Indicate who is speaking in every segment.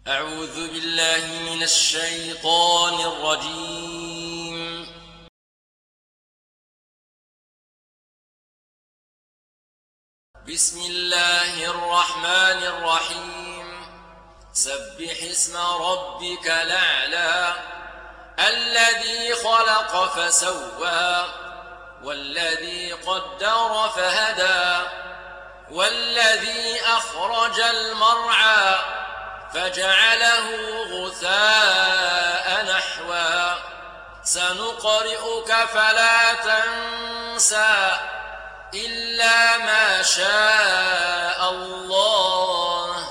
Speaker 1: أعوذ بالله من الشيطان الرجيم. بسم الله الرحمن الرحيم. سبح اسم ربك الأعلى الذي خلق فسوى والذي قدر فهدى والذي أخرج المرعى فجعله غثاء نحوا سنقرئك فلا تنسى إلا ما شاء الله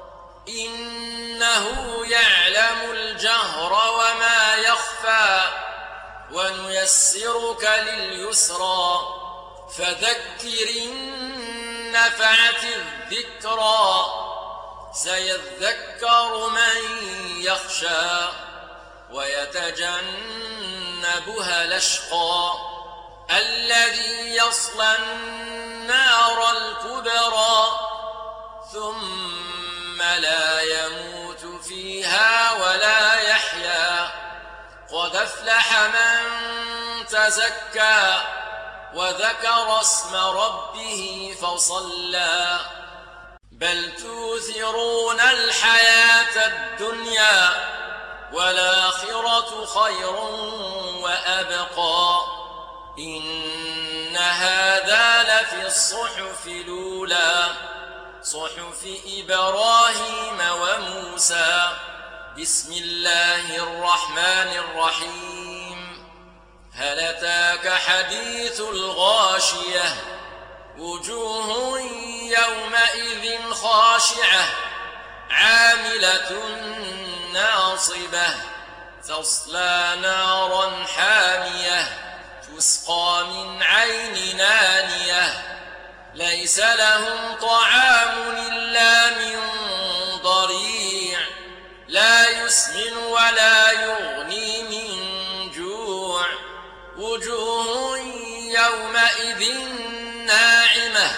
Speaker 1: إنه يعلم الجهر وما يخفى ونيسرك لليسرى فذكر إن نفعت الذكرى سيذكر من يخشى ويتجنبها الأشقى الذي يصلى النار الكبرى ثم لا يموت فيها ولا يحيا قد أفلح من تزكى وذكر اسم ربه فصلى بل توثرون الحياة الدنيا والآخرة خير وأبقى إن هذا لفي الصحف الأولى صحف إبراهيم وموسى. بسم الله الرحمن الرحيم. هل أتاك حديث الغاشية وجوه يومئذ خاشعة عاملة ناصبة تصلى نارا حامية تسقى من عين آنية ليس لهم طعام إلا من ضريع لا يسمن ولا يغني من جوع وجوه يومئذ ناعمة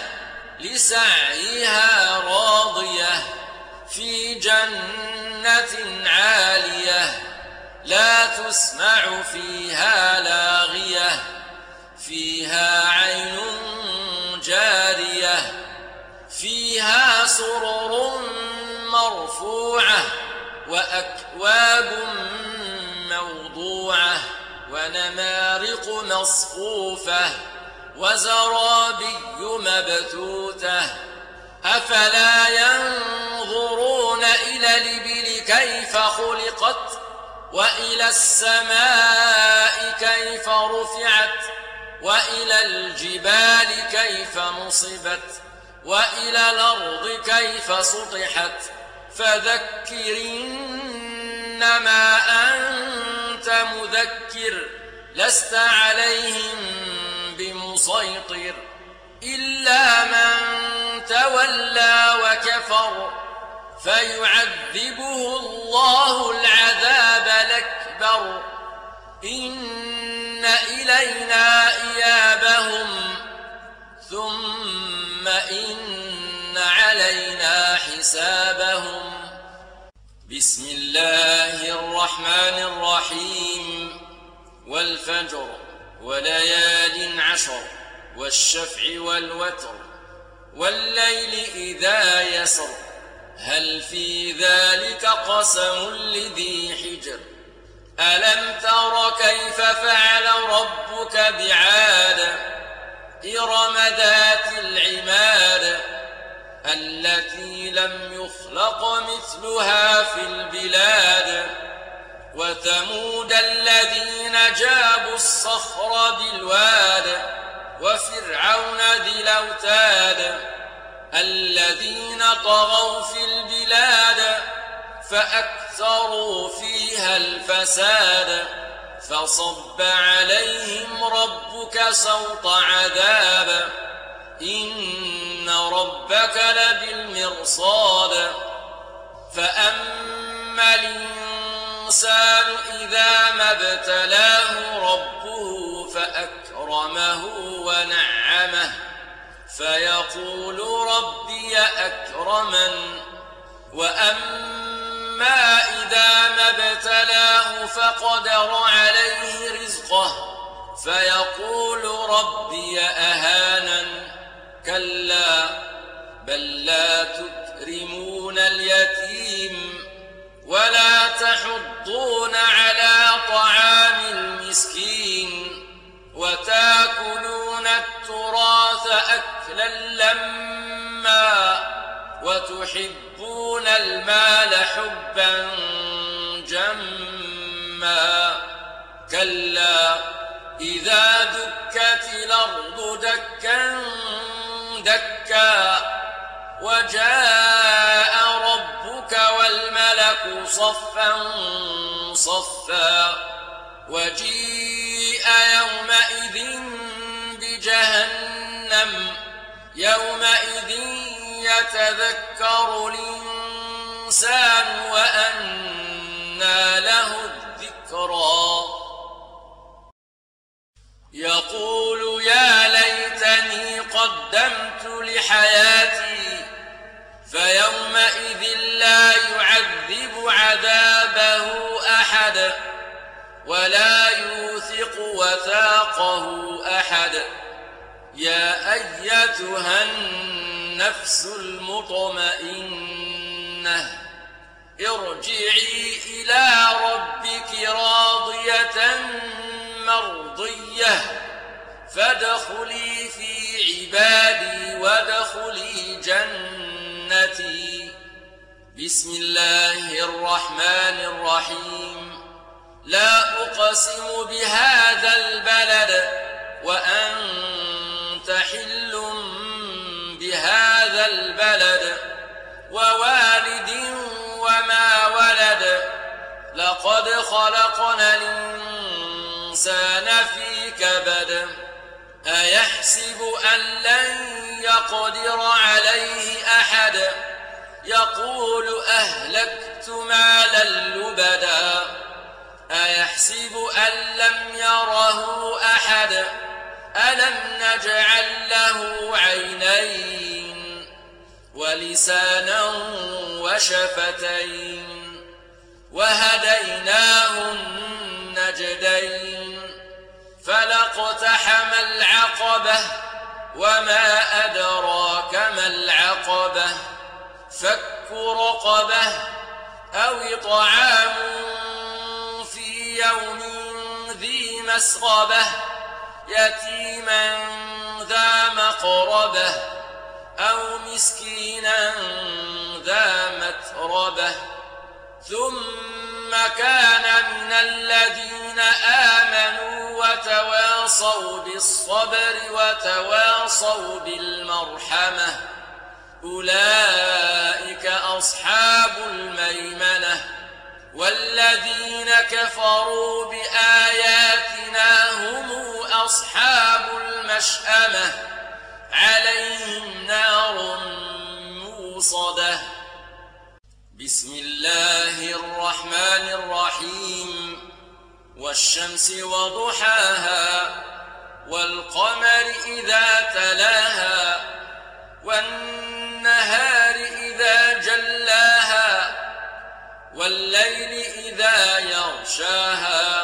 Speaker 1: لسعيها راضية في جنة عالية لا تسمع فيها لاغية فيها عين جارية فيها سرر مرفوعة وأكواب موضوعة ونمارق مصفوفة وزرابي مبثوثة أفلا ينظرون إلى الإبل كيف خلقت وإلى السماء كيف رفعت وإلى الجبال كيف نصبت وإلى الأرض كيف سطحت فذكر إنما أنت مذكر لست عليهم بمسيطر إلا من تولى وكفر فيعذبه الله العذاب الأكبر إن إلينا إيابهم ثم إن علينا حسابهم. بسم الله الرحمن الرحيم. والفجر وليال عشر والشفع والوتر والليل إذا يسر هل في ذلك قسم لذي حجر ألم تر كيف فعل ربك بعاد إرم ذات العماد التي لم يخلق مثلها في البلاد وثمود الذين جابوا الصخر بالواد وفرعون ذي الأوتاد الذين طغوا في البلاد فأكثروا فيها الفساد فصب عليهم ربك سوط عذاب إن ربك لبالمرصاد فأما الإنسان إذا ما ابتلاه ربه فأكرمه ونعمه فيقول ربي أكرمن وأما أما إذا ما ابتلاه فقدر عليه رزقه فيقول ربي أهانن كلا بل لا تكرمون اليتيم ولا تحضون على طعام المسكين وتأكلون التراث أكلا لما وتحبون المال حبا جما كلا إذا دكت الأرض دكا دكا وجاء ربك والملك صفا صفا وجيء يومئذ بجهنم يومئذ يتذكر الإنسان وأنى له الذكرى يقول يا ليتني قدمت لحياتي فيومئذ لا يعذب عذابه أحد ولا يوثق وثاقه أحد يا أيتها النفس المطمئنة ارجعي إلى ربك راضية مرضية فادخلي في عبادي وادخلي جنتي بسم الله الرحمن الرحيم لا أقسم بهذا البلد وأنت حل بهذا البلد ووالد وما ولد لقد خلقنا الإنسان في كبد أيحسب أن لن يقدر عليه أحد يقول أهلكت مالا لبدا أيحسب أن لم يره أحد ألم نجعل له عينين ولسانا وشفتين وهديناه النجدين فلاقتحم العقبة وما أدراك ما العقبة فك رقبة أو إطعام في يوم ذي مسغبة يتيما ذا مقربة أو مسكينا ذا متربة ثم كان من الذين آمنوا وتواصوا بالصبر وتواصوا بالمرحمة أولئك أصحاب الميمنة والذين كفروا بآياتنا هم أصحاب المشأمة عليهم نار موصدة بسم الله الرحمن الرحيم والشمس وضحاها والقمر إذا تلاها والنهار إذا جلاها والليل إذا يغشاها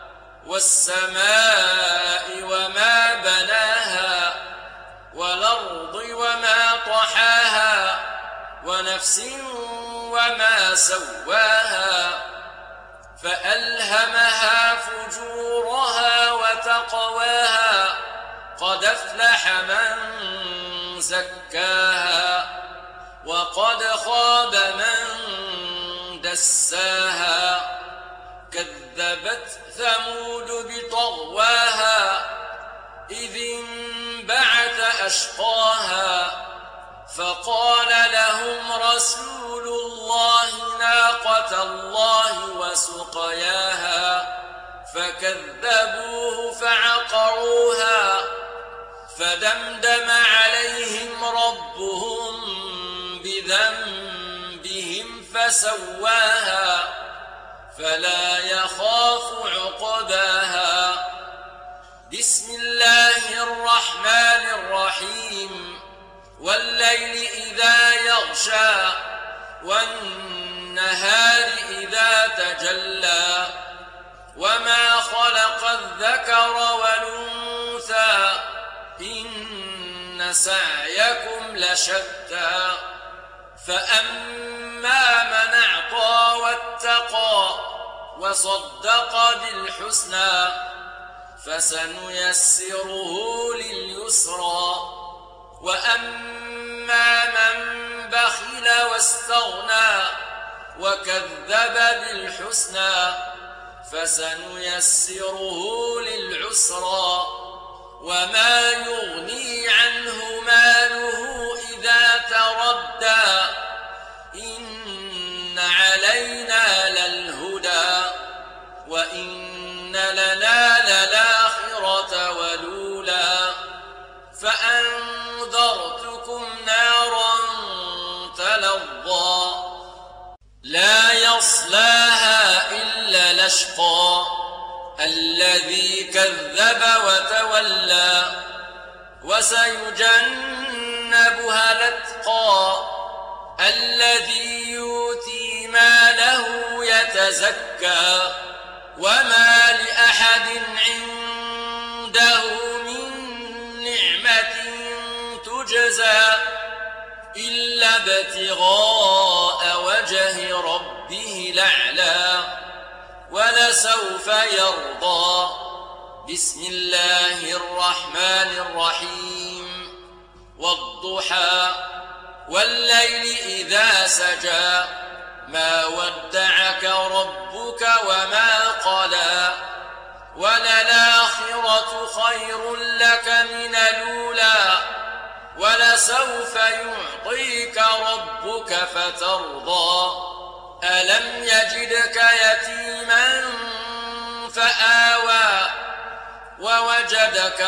Speaker 1: والسماء وما بناها والأرض وما طحاها ونفس وما سواها فألهمها فجورها وتقواها قد أفلح من زكاها وقد خاب من دساها كذبت ثمود بطغواها إذ انبعث أشقاها فقال لهم رسول الله ناقة الله وسقياها فكذبوه فعقروها فدمدم عليهم ربهم بذنبهم فسواها فلا يخاف عقباها بسم الله الرحمن الرحيم والليل إذا يغشى والنهار إذا تجلى وما خلق الذكر والأنثى إن سعيكم لشتى فأما من أعطى واتقى وصدق بالحسنى فسنيسره لليسرى وأما من بخل واستغنى وكذب بالحسنى فسنيسره للعسرى وما يغني عنه ماله إذا تردى إن علينا للهدى وإن لنا للآخرة والأولى فأنذرتكم نارا تلظى لا يصلاها إلا الأشقى الذي كذب وتولى وسيجنبها الأتقى الذي يؤتي ماله يتزكى وما لأحد عنده من نعمة تجزى إلا ابتغاء وجه ربه الأعلى ولسوف يرضى بسم الله الرحمن الرحيم والضحى والليل إذا سجى ما ودعك ربك وما قلى وللآخرة خير لك من الأولى ولسوف يعطيك ربك فترضى ألم يجدك يتيما فآوى ووجدك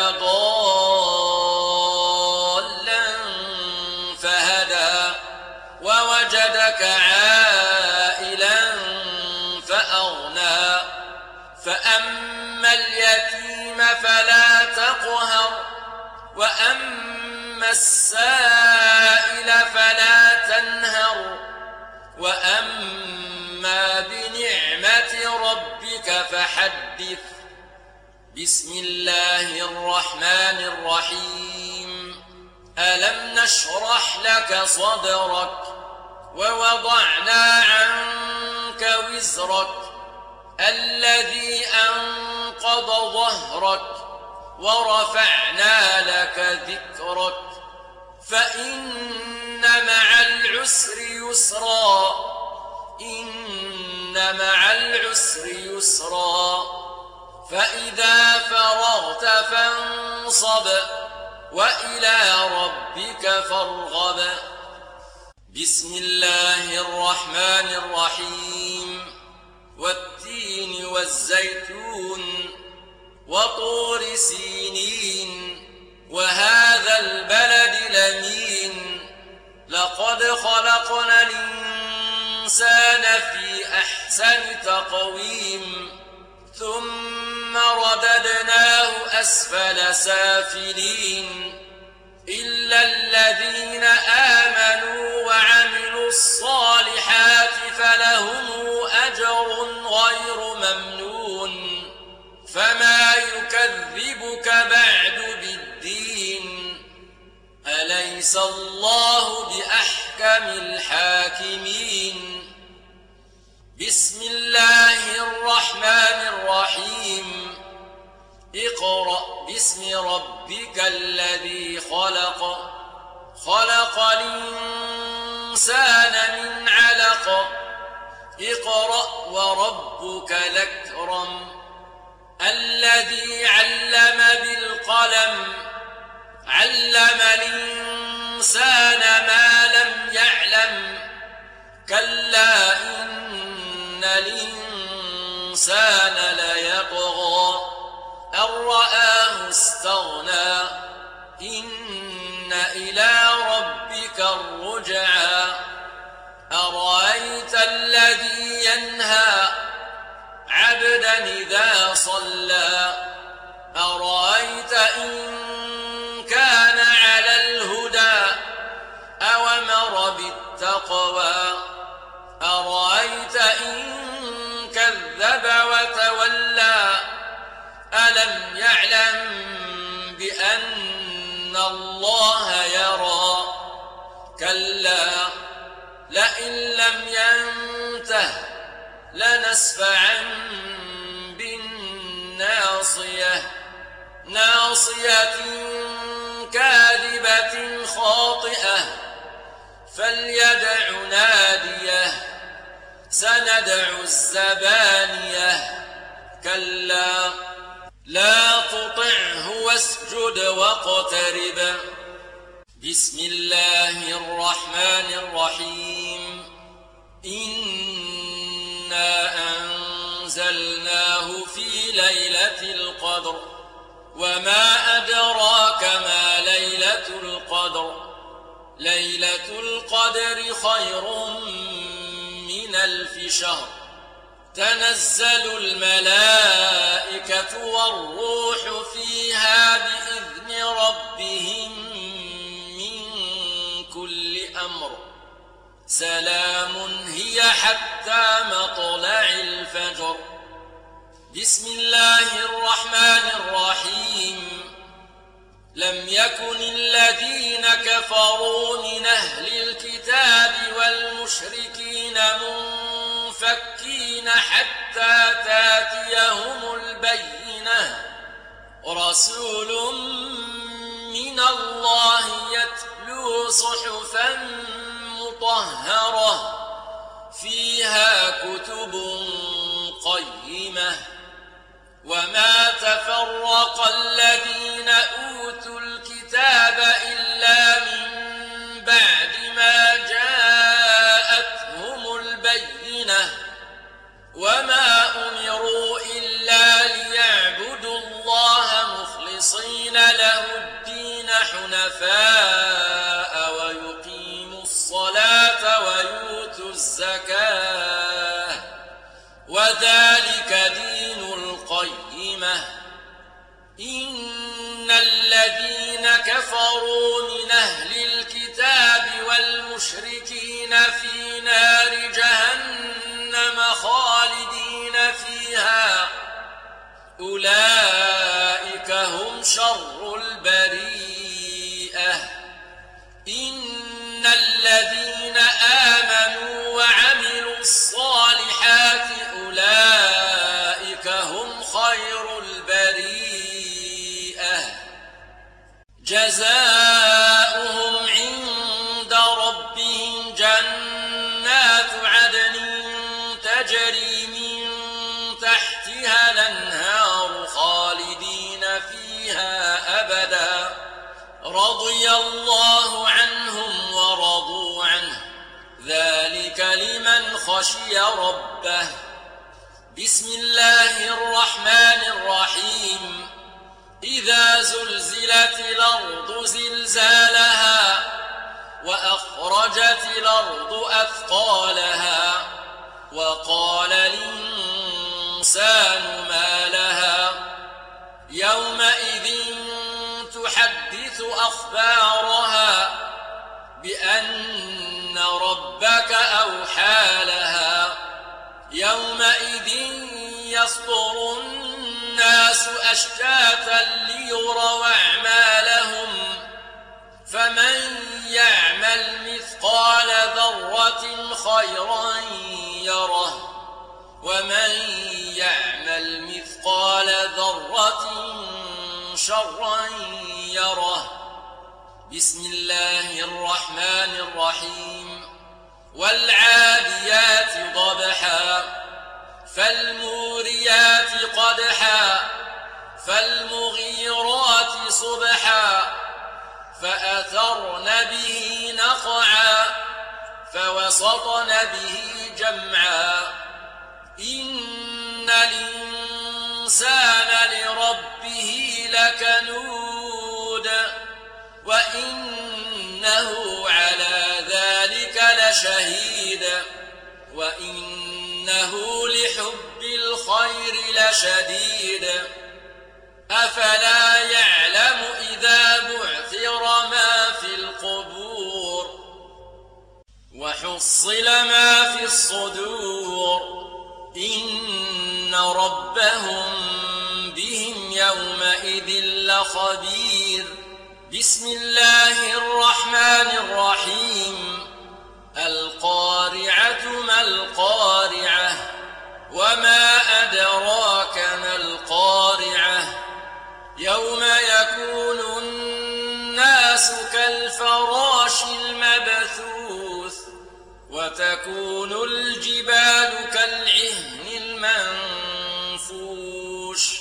Speaker 1: ضالا فهدى ووجدك عائلا فأغنى فأما اليتيم فلا تقهر وأما السائل فلا تنهر وأما بنعمة ربك فحدث بسم الله الرحمن الرحيم ألم نشرح لك صدرك ووضعنا عنك وزرك الذي أنقض ظهرك ورفعنا لك ذكرك فإن مع العسر يسرا إن مع العسر يسرا فإذا فرغت فانصب وإلى ربك فارغب بسم الله الرحمن الرحيم والتين والزيتون وطور سينين وهذا البلد الأمين لقد خلقنا الإنسان في أحسن تقويم ثم رددناه أسفل سافلين إلا الذين آمنوا وعملوا الصالحات فلهم أجر غير ممنون فما يكذبك بعد بالدين أليس الله بأحكم الحاكمين بسم الله الرحمن الرحيم اقرأ باسم ربك الذي خلق خلق الإنسان من علق اقرأ وربك الأكرم الذي علم بالقلم علم الإنسان ما لم يعلم كلا إن الإنسان ليطغى أن رآه استغنى إن إلى ربك الرجعى أرأيت الذي ينهى عبدا إذا صلى أرأيت إن كان على الهدى أو أمر بالتقوى أرأيت إن كذب وتولى ألم يعلم بأن الله يرى كلا لئن لم ينته لنسفعا بالناصية ناصية كاذبة خاطئة فليدع ناديه سندع الزبانية كلا لا تطعه واسجد واقترب. بسم الله الرحمن الرحيم إنا أنزلناه في ليلة القدر وما أدراك ما ليلة القدر ليلة القدر خير من 1000 شهر تنزل الملائكة والروح فيها بإذن ربهم من كل أمر سلام هي حتى مطلع الفجر. بسم الله الرحمن الرحيم لم يكن الذين كفروا من أهل الكتاب والمشركين منفكين حتى تاتيهم البينة رسول من الله يتلو صحفا مطهرة فيها كتب قيمة وما تفرق الذين أوتوا الكتاب إلا من بعد ما جاءتهم البينة وما أمروا إلا ليعبدوا الله مخلصين له الدين حنفاء ويقيموا الصلاة ويؤتوا الزكاة وذلك دين القيمة إن الذين كفروا من أهل الكتاب والمشركين في نار جهنم خالدين فيها أولئك هم شر البريئة إن الذين آمنوا وعملوا الصالحات أولئك هم خير البريئة جزاؤهم عند ربهم جنات عدن تجري من تحتها الأنهار خالدين فيها أبدا رضي الله عنهم ورضوا عنه ذلك لمن خشي ربه. بسم الله الرحمن الرحيم إذا زلزلت الأرض زلزالها وأخرجت الأرض أثقالها وقال الإنسان ما لها يومئذ تحدث أخبارها بأن ربك أوحى لها يومئذ يصدر الناس أشتاتا ليروا أعمالهم فمن يعمل مثقال ذرة خيرا يره ومن يعمل مثقال ذرة شرا يره. بسم الله الرحمن الرحيم والعاديات ضبحا فالموريات قدحا فالمغيرات صبحا فأثرن به نقعا فوسطن به جمعا إن الإنسان لربه لكنود وإنه على ذلك لشهيد وإنه لحب الخير لشديد أفلا يعلم إذا بعثر ما في القبور وحصل ما في الصدور إن ربهم بهم يومئذ لخبير. بسم الله الرحمن الرحيم. القارعة ما القارعة وما أدراك ما القارعة يوم يكون الناس كالفراش المبثوث وتكون الجبال كالعهن المنفوش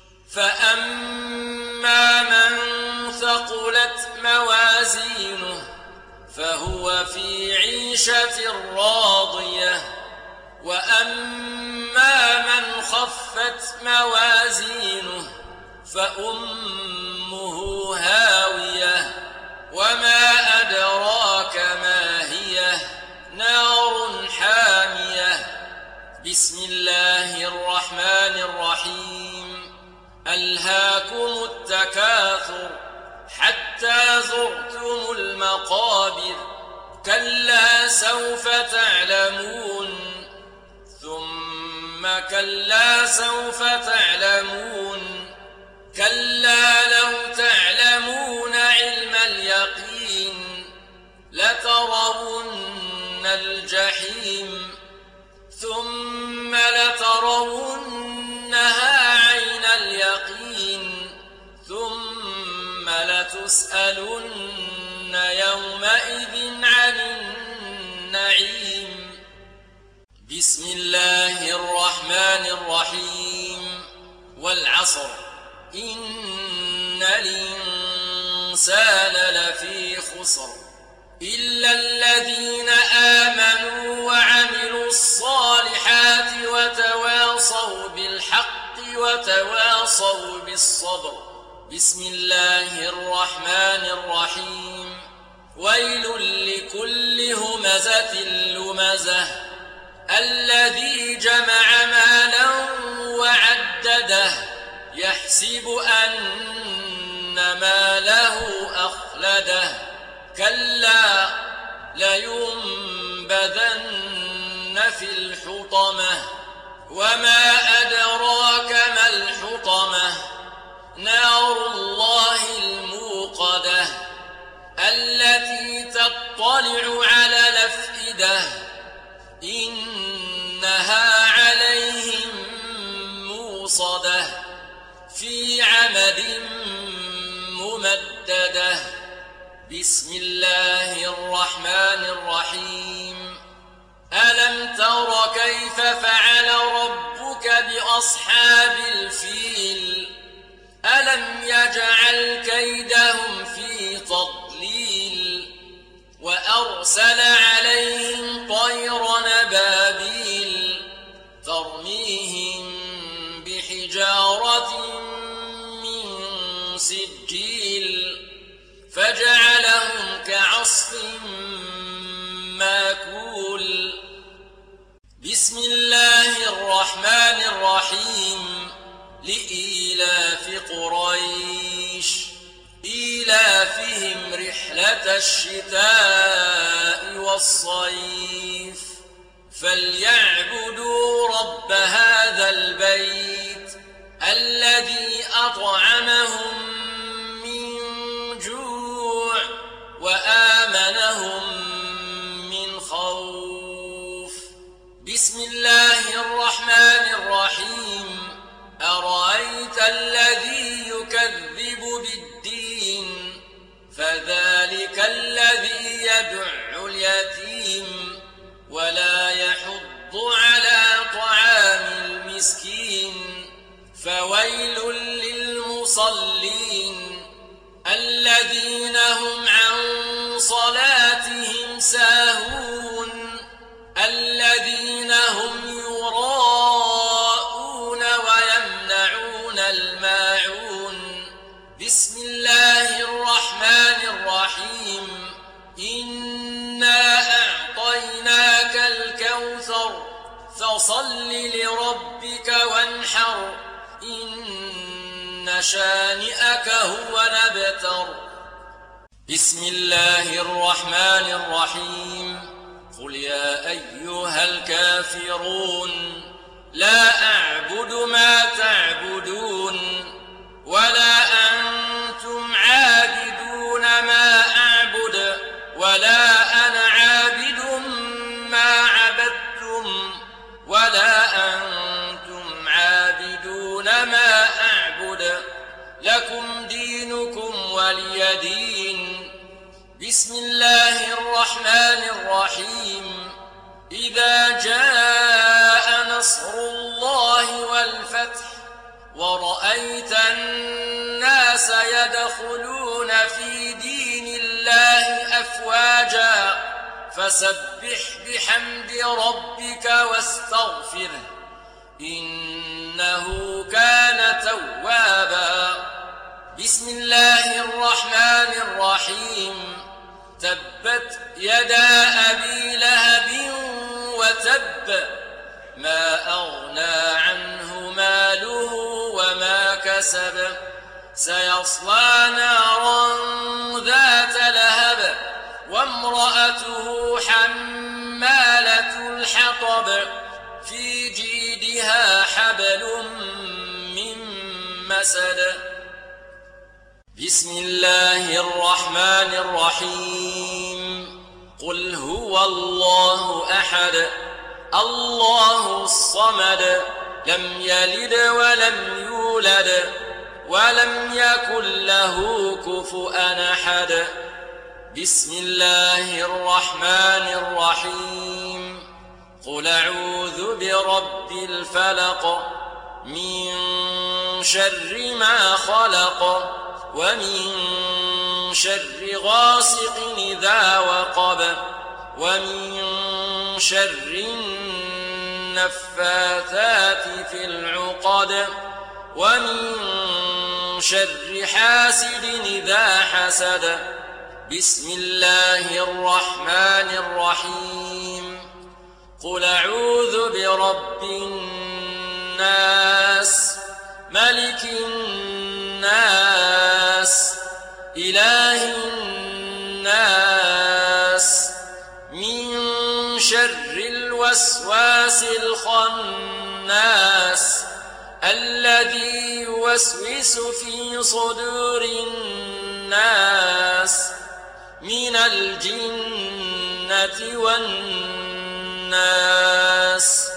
Speaker 1: فأما من ثقلت موازينه فهو في عيشة راضية وأما من خفت موازينه فأمه هاوية وما أدراك ما هي نار حامية. بسم الله الرحمن الرحيم. ألهاكم التكاثر حتى زرتم المقابر كلا سوف تعلمون ثم كلا سوف تعلمون كلا لو تعلمون علم اليقين لترون الجحيم ثم لترونها عين اليقين ثم لتسألن يومئذ عن النعيم. بسم الله الرحمن الرحيم. والعصر إن الإنسان لفي خسر إلا الذين آمنوا وعملوا الصالحات وتواصوا بالحق وتواصوا بالصبر. بسم الله الرحمن الرحيم. ويل لكل همزة لمزة الذي جمع مالا وعدده يحسب أن ماله أخلده كلا لينبذن في الحطمة وما أدراك ما الحطمة نار الله الموقدة التي تطلع على الأفئدة إنها عليهم موصدة في عمد ممددة. بسم الله الرحمن الرحيم. ألم تر كيف فعل ربك بأصحاب الفيل ألم يجعل كيدهم في تضليل وأرسل عليهم طيرا أبابيل ترميهم بحجارة من سجيل فجعلهم كعصف ماكول. بسم الله الرحمن الرحيم. لإيلاف قريش إيلافهم رحلة الشتاء والصيف فليعبدوا رب هذا البيت الذي أطعمهم من جوع وآمنهم من خوف. بسم الله الرحمن الرحيم. أرأيت الذي يكذب بالدين فذلك الذي يدع اليتيم ولا يحض على طعام المسكين فويل للمصلين الذين هم عن صلاتهم ساهون الذين هم يراءون ويمنعون الماعون. بسم الله الرحمن الرحيم. إنا أعطيناك الكوثر فصل لربك وانحر إن شانئك هو الأبتر. بسم الله الرحمن الرحيم. قل يا أيها الكافرون لا أعبد ما تعبدون ولا أنتم عابدون ما أعبد ولا أنا عابد ما عبدتم ولا أنتم عابدون ما أعبد لكم دينكم ولي دين. بسم الله الرحمن الرحيم. إذا جاء نصر الله والفتح ورأيت الناس يدخلون في دين الله أفواجا فسبح بحمد ربك واستغفره إنه كان توابا. بسم الله الرحمن الرحيم. تبت يدا أبي لهب وتب ما أغنى عنه ماله وما كسب سيصلى نارا ذات لهب وامرأته حمالة الحطب في جيدها حبل من مسد. بسم الله الرحمن الرحيم. قل هو الله أحد الله الصمد لم يلد ولم يولد ولم يكن له كفؤا أحد. بسم الله الرحمن الرحيم. قل أعوذ برب الفلق من شر ما خلق ومن شر غاسق إذا وقب ومن شر النفاثات في العقد ومن شر حاسد إذا حسد. بسم الله الرحمن الرحيم. قل أعوذ برب الناس ملك الناس إله الناس من شر الوسواس الخناس الذي يوسوس في صدور الناس من الجنة والناس.